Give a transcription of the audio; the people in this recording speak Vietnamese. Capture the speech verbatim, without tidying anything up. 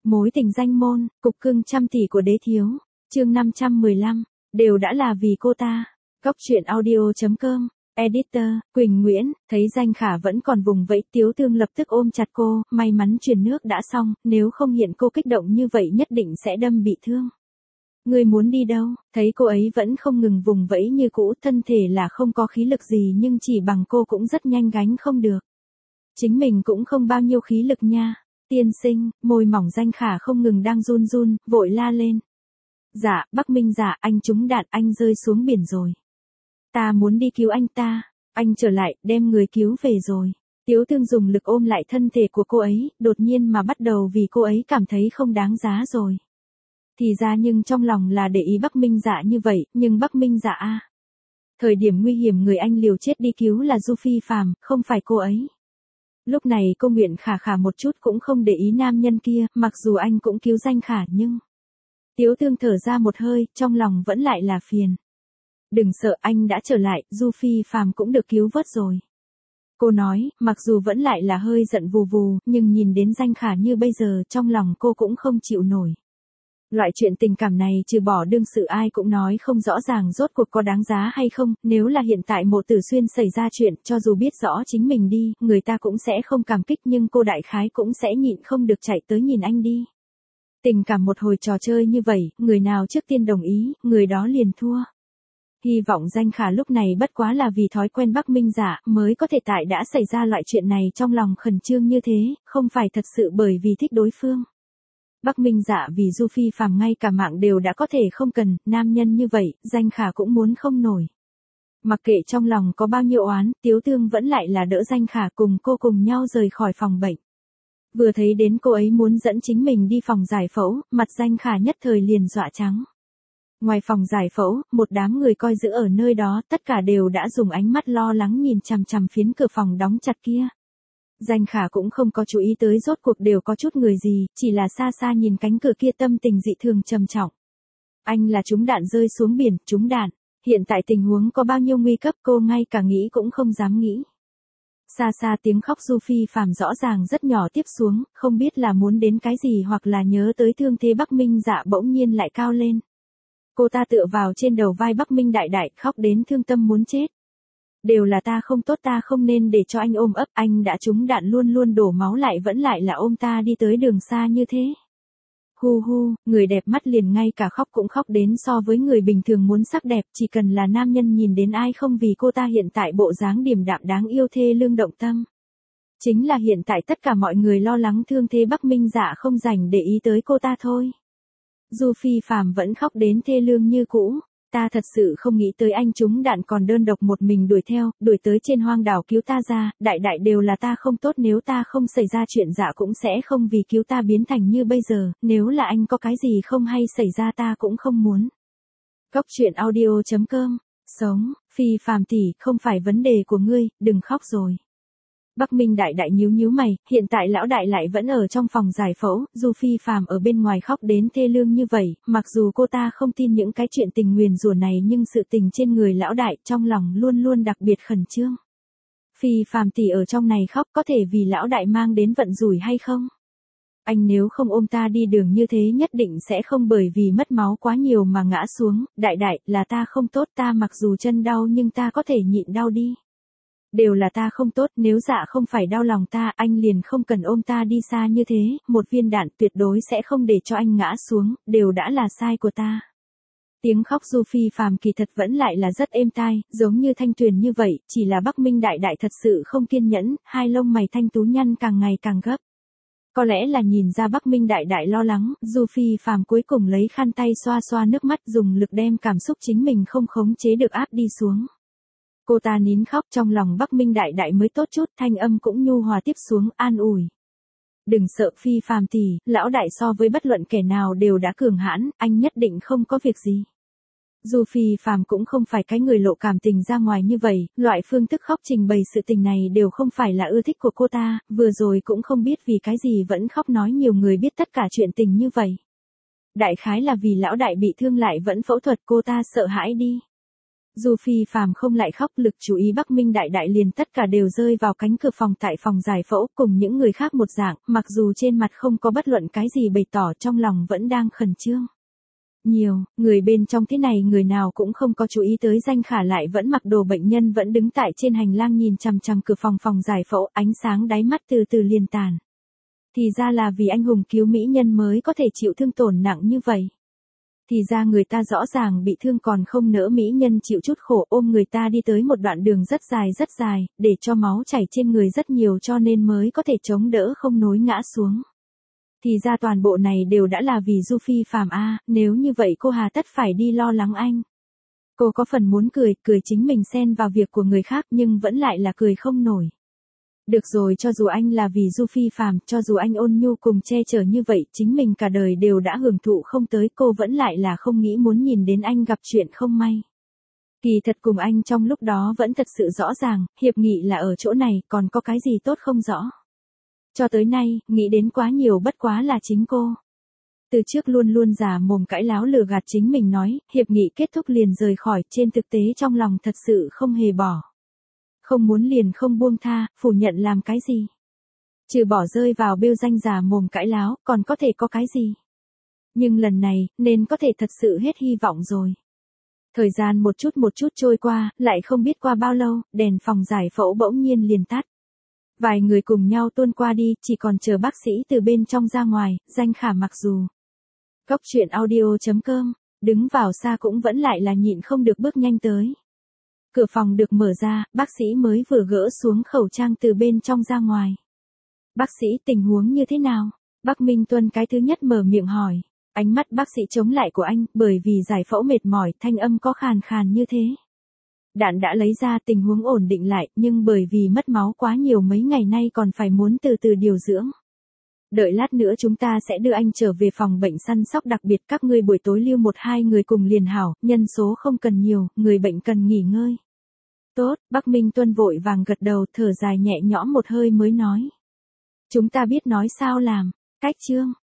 Mối tình danh môn, cục cưng trăm tỷ của đế thiếu. Chương năm trăm mười lăm, đều đã là vì cô ta. Góc truyện audio.com. Editor, Quỳnh Nguyễn, thấy Danh Khả vẫn còn vùng vẫy, Tiếu Tương lập tức ôm chặt cô, may mắn truyền nước đã xong, nếu không hiện cô kích động như vậy nhất định sẽ đâm bị thương. Ngươi muốn đi đâu? Thấy cô ấy vẫn không ngừng vùng vẫy như cũ, thân thể là không có khí lực gì nhưng chỉ bằng cô cũng rất nhanh gánh không được. Chính mình cũng không bao nhiêu khí lực nha. Tiên sinh, môi mỏng Danh Khả không ngừng đang run run, vội la lên. Dạ, Bắc Minh dạ, anh trúng đạn, anh rơi xuống biển rồi. Ta muốn đi cứu anh ta, anh trở lại, đem người cứu về rồi. Tiếu Tương dùng lực ôm lại thân thể của cô ấy, đột nhiên mà bắt đầu vì cô ấy cảm thấy không đáng giá rồi. Thì ra nhưng trong lòng là để ý Bắc Minh dạ như vậy, nhưng Bắc Minh dạ a. Thời điểm nguy hiểm người anh liều chết đi cứu là Du Phi Phàm, không phải cô ấy. Lúc này cô Nguyện Khả Khả một chút cũng không để ý nam nhân kia, mặc dù anh cũng cứu Danh Khả nhưng... Tiếu Tương thở ra một hơi, trong lòng vẫn lại là phiền. Đừng sợ, anh đã trở lại, Du Phi Phàm cũng được cứu vớt rồi. Cô nói, mặc dù vẫn lại là hơi giận vù vù, nhưng nhìn đến Danh Khả như bây giờ, trong lòng cô cũng không chịu nổi. Loại chuyện tình cảm này trừ bỏ đương sự ai cũng nói không rõ ràng rốt cuộc có đáng giá hay không, nếu là hiện tại Mộ Tử Xuyên xảy ra chuyện, cho dù biết rõ chính mình đi, người ta cũng sẽ không cảm kích nhưng cô đại khái cũng sẽ nhịn không được chạy tới nhìn anh đi. Tình cảm một hồi trò chơi như vậy, người nào trước tiên đồng ý, người đó liền thua. Hy vọng Danh Khả lúc này bất quá là vì thói quen Bắc Minh dạ mới có thể tại đã xảy ra loại chuyện này trong lòng khẩn trương như thế, không phải thật sự bởi vì thích đối phương. Bắc Minh dạ vì Du Phi Phàm ngay cả mạng đều đã có thể không cần, nam nhân như vậy, Danh Khả cũng muốn không nổi. Mặc kệ trong lòng có bao nhiêu oán, Tiếu Tương vẫn lại là đỡ Danh Khả cùng cô cùng nhau rời khỏi phòng bệnh. Vừa thấy đến cô ấy muốn dẫn chính mình đi phòng giải phẫu, mặt Danh Khả nhất thời liền dọa trắng. Ngoài phòng giải phẫu, một đám người coi giữ ở nơi đó, tất cả đều đã dùng ánh mắt lo lắng nhìn chằm chằm phiến cửa phòng đóng chặt kia. Danh Khả cũng không có chú ý tới rốt cuộc đều có chút người gì, chỉ là xa xa nhìn cánh cửa kia tâm tình dị thường trầm trọng. Anh là trúng đạn rơi xuống biển, trúng đạn. Hiện tại tình huống có bao nhiêu nguy cấp cô ngay cả nghĩ cũng không dám nghĩ. Xa xa tiếng khóc Du Phi Phàm rõ ràng rất nhỏ tiếp xuống, không biết là muốn đến cái gì hoặc là nhớ tới thương thế Bắc Minh dạ bỗng nhiên lại cao lên. Cô ta tựa vào trên đầu vai Bắc Minh đại đại khóc đến thương tâm muốn chết. Đều là ta không tốt, ta không nên để cho anh ôm ấp, anh đã trúng đạn luôn luôn đổ máu lại vẫn lại là ôm ta đi tới đường xa như thế. Hu hu, người đẹp mắt liền ngay cả khóc cũng khóc đến so với người bình thường muốn sắc đẹp, chỉ cần là nam nhân nhìn đến ai không vì cô ta hiện tại bộ dáng điềm đạm đáng yêu thê lương động tâm. Chính là hiện tại tất cả mọi người lo lắng thương thế Bắc Minh dạ không rảnh để ý tới cô ta thôi. Du Phi Phàm vẫn khóc đến thê lương như cũ. Ta thật sự không nghĩ tới anh trúng đạn còn đơn độc một mình đuổi theo, đuổi tới trên hoang đảo cứu ta ra, đại đại đều là ta không tốt, nếu ta không xảy ra chuyện dạ cũng sẽ không vì cứu ta biến thành như bây giờ, nếu là anh có cái gì không hay xảy ra ta cũng không muốn. Góc truyện audio.com. Sống, Phi Phàm tỷ, không phải vấn đề của ngươi, đừng khóc rồi. Bắc Minh đại đại nhíu nhíu mày, hiện tại lão đại lại vẫn ở trong phòng giải phẫu, Du Phi Phàm ở bên ngoài khóc đến thê lương như vậy, mặc dù cô ta không tin những cái chuyện tình nguyền rủa này nhưng sự tình trên người lão đại trong lòng luôn luôn đặc biệt khẩn trương. Phi Phàm tỷ ở trong này khóc có thể vì lão đại mang đến vận rủi hay không? Anh nếu không ôm ta đi đường như thế nhất định sẽ không bởi vì mất máu quá nhiều mà ngã xuống, đại đại là ta không tốt, ta mặc dù chân đau nhưng ta có thể nhịn đau đi. Đều là ta không tốt, nếu dạ không phải đau lòng ta, anh liền không cần ôm ta đi xa như thế, một viên đạn tuyệt đối sẽ không để cho anh ngã xuống, đều đã là sai của ta. Tiếng khóc Du Phi Phàm kỳ thật vẫn lại là rất êm tai, giống như thanh tuyền như vậy, chỉ là Bắc Minh đại đại thật sự không kiên nhẫn, hai lông mày thanh tú nhăn càng ngày càng gấp. Có lẽ là nhìn ra Bắc Minh đại đại lo lắng, Du Phi Phàm cuối cùng lấy khăn tay xoa xoa nước mắt dùng lực đem cảm xúc chính mình không khống chế được áp đi xuống. Cô ta nín khóc trong lòng Bắc Minh đại đại mới tốt chút, thanh âm cũng nhu hòa tiếp xuống, an ủi. Đừng sợ Phi Phàm tỷ, lão đại so với bất luận kẻ nào đều đã cường hãn, anh nhất định không có việc gì. Du Phi Phàm cũng không phải cái người lộ cảm tình ra ngoài như vậy, loại phương thức khóc trình bày sự tình này đều không phải là ưa thích của cô ta, vừa rồi cũng không biết vì cái gì vẫn khóc nói nhiều người biết tất cả chuyện tình như vậy. Đại khái là vì lão đại bị thương lại vẫn phẫu thuật cô ta sợ hãi đi. Du Phi Phạm không lại khóc, lực chú ý Bắc Minh đại đại liền tất cả đều rơi vào cánh cửa phòng tại phòng giải phẫu cùng những người khác một dạng, mặc dù trên mặt không có bất luận cái gì bày tỏ, trong lòng vẫn đang khẩn trương. Nhiều, người bên trong thế này người nào cũng không có chú ý tới Danh Khả lại vẫn mặc đồ bệnh nhân vẫn đứng tại trên hành lang nhìn chằm chằm cửa phòng phòng giải phẫu, ánh sáng đáy mắt từ từ liền tàn. Thì ra là vì anh hùng cứu mỹ nhân mới có thể chịu thương tổn nặng như vậy. Thì ra người ta rõ ràng bị thương còn không nỡ mỹ nhân chịu chút khổ, ôm người ta đi tới một đoạn đường rất dài rất dài, để cho máu chảy trên người rất nhiều cho nên mới có thể chống đỡ không nối ngã xuống. Thì ra toàn bộ này đều đã là vì Du Phi Phạm a, nếu như vậy cô hà tất phải đi lo lắng anh. Cô có phần muốn cười, cười chính mình xen vào việc của người khác nhưng vẫn lại là cười không nổi. Được rồi, cho dù anh là vì Du Phi Phạm, cho dù anh ôn nhu cùng che chở như vậy, chính mình cả đời đều đã hưởng thụ không tới, cô vẫn lại là không nghĩ muốn nhìn đến anh gặp chuyện không may. Kỳ thật cùng anh trong lúc đó vẫn thật sự rõ ràng, hiệp nghị là ở chỗ này, còn có cái gì tốt không rõ. Cho tới nay, nghĩ đến quá nhiều bất quá là chính cô. Từ trước luôn luôn giả mồm cãi láo lừa gạt chính mình nói, hiệp nghị kết thúc liền rời khỏi, trên thực tế trong lòng thật sự không hề bỏ. Không muốn liền không buông tha, phủ nhận làm cái gì. Trừ bỏ rơi vào bêu danh giả mồm cãi láo, còn có thể có cái gì. Nhưng lần này, nên có thể thật sự hết hy vọng rồi. Thời gian một chút một chút trôi qua, lại không biết qua bao lâu, đèn phòng giải phẫu bỗng nhiên liền tắt. Vài người cùng nhau tuôn qua đi, chỉ còn chờ bác sĩ từ bên trong ra ngoài, Danh Khả mặc dù. Góc truyện audio chấm com, đứng vào xa cũng vẫn lại là nhịn không được bước nhanh tới. Cửa phòng được mở ra, bác sĩ mới vừa gỡ xuống khẩu trang từ bên trong ra ngoài. Bác sĩ, tình huống như thế nào? Bác Minh Tuân cái thứ nhất mở miệng hỏi. Ánh mắt bác sĩ chống lại của anh, bởi vì giải phẫu mệt mỏi, thanh âm có khàn khàn như thế. Đạn đã lấy ra, tình huống ổn định lại, nhưng bởi vì mất máu quá nhiều mấy ngày nay còn phải muốn từ từ điều dưỡng. Đợi lát nữa chúng ta sẽ đưa anh trở về phòng bệnh săn sóc đặc biệt, các ngươi buổi tối lưu một hai người cùng liền hảo, nhân số không cần nhiều, người bệnh cần nghỉ ngơi. Tốt, Bác Minh Tuân vội vàng gật đầu, thở dài nhẹ nhõm một hơi mới nói. Chúng ta biết nói sao làm, cách chương.